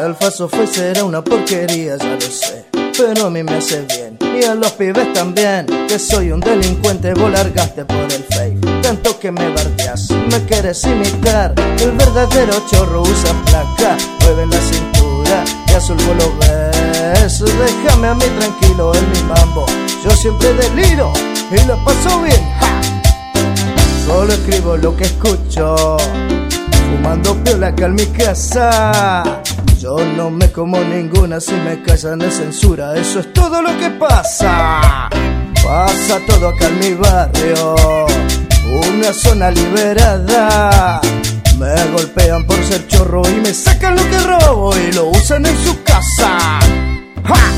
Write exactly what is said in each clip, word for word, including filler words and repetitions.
El falso face era una porquería, ya lo sé, pero a mí me hace bien, y a los pibes también. Que soy un delincuente, vos largaste por el fake. Tanto que me bardeas, me quieres imitar. El verdadero chorro usa placa, mueve la cintura y azul vos lo ves. Déjame a mí tranquilo en mi mambo, yo siempre deliro y la paso bien, ¡ja! Solo escribo lo que escucho, fumando piola acá en mi casa. Yo no me como ninguna, si me callan es censura, eso es todo lo que pasa. Pasa todo acá en mi barrio, una zona liberada. Me golpean por ser chorro y me sacan lo que robo y lo usan en su casa. ¡Ja!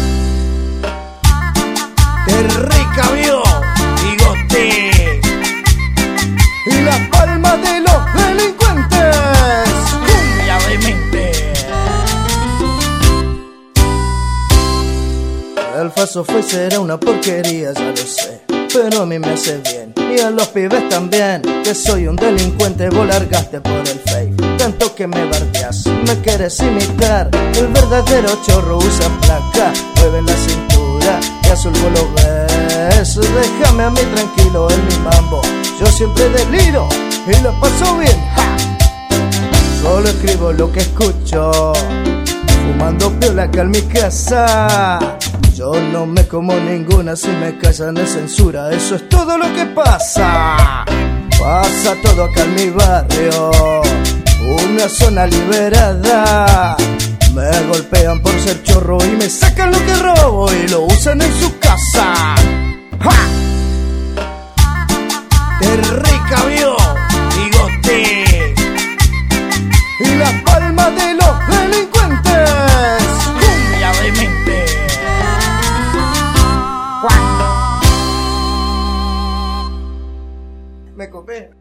¡Qué rica vio, bigote! Y la palma de los delincuentes, cumbia de mente. El falso face era una porquería, ya lo sé, pero a mí me hace bien, y a los pibes también. Que soy un delincuente, vos largaste por el fake. Tanto que me bardeas, me quieres imitar. El verdadero chorro usa placa, mueve la cintura y azul vos lo ves. Déjame a mí tranquilo en mi mambo, yo siempre deliro y la paso bien, ¡ja! Solo escribo lo que escucho, fumando piola acá en mi casa. Yo no me como ninguna, si me callan es censura, eso es todo lo que pasa. Pasa todo acá en mi barrio, una zona liberada. Me golpean por ser chorro y me sacan lo que robo y lo usan en su casa. ¡Ja! ¡Qué rica vio, bigote! Y la palma de los delincuentes, cumbia de mente. Cuando me copé.